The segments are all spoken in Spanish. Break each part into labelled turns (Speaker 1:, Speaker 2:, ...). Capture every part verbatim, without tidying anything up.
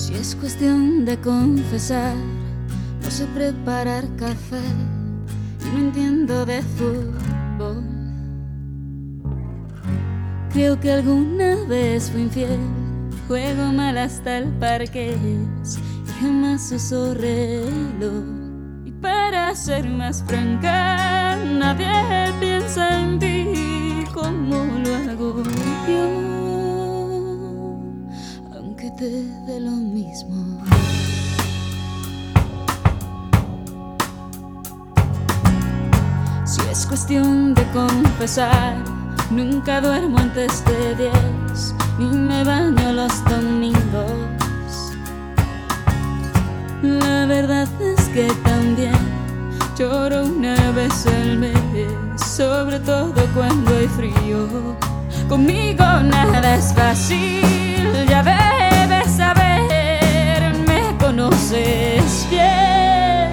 Speaker 1: Si es cuestión de confesar, no sé preparar café y no entiendo de fútbol. Creo que alguna vez fui infiel, juego mal hasta el parqués y jamás uso reloj. Y para ser más franca, nadie piensa en ti como lo hago yo, aunque te dé lo mismo. Si es cuestión de confesar, nunca duermo antes de diez, ni me baño los domingos. La verdad es que también lloro una vez al mes, sobre todo cuando hay frío. Conmigo nada es fácil, ya debes saber, me conoces bien.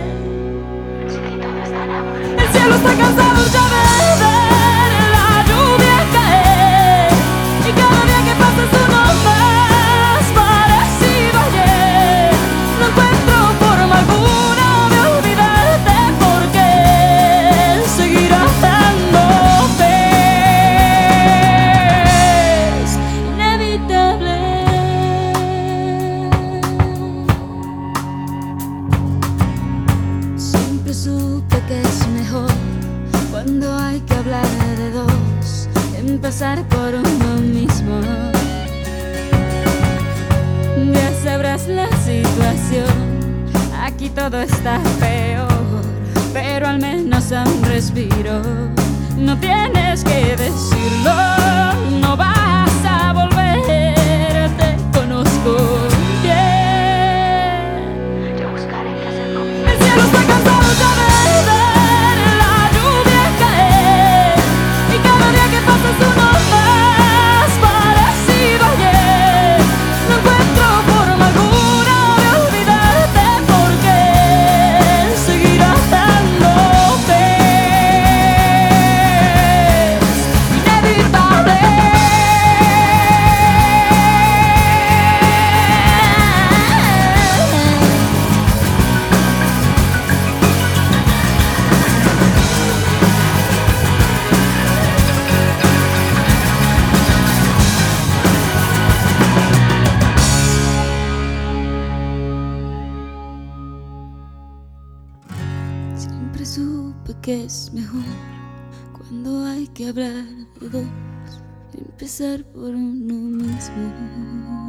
Speaker 1: El cielo está cansado ya de ver la lluvia caer, y cada día que pasa es uno más parecido a ayer. No encuentro forma alguna de olvidarte, porque seguirás dándote. Es inevitable. Siempre supe que es mejor, cuando hay que hablar de dos, empezar por uno mismo. Ya sabrás la situación, aquí todo está peor, pero al menos a un respiro. No tienes que decirlo, no vas a volver, te conozco bien. Yo buscaré qué hacer conmigo. El cielo está cansado ya de ver la lluvia caer, y cada día que pasa es uno más parecido a ayer. No encuentro forma alguna de olvidarte, porque seguirás dándote. Es inevitable. Siempre supe que es mejor, cuando hay que hablar de dos, empezar por uno mismo.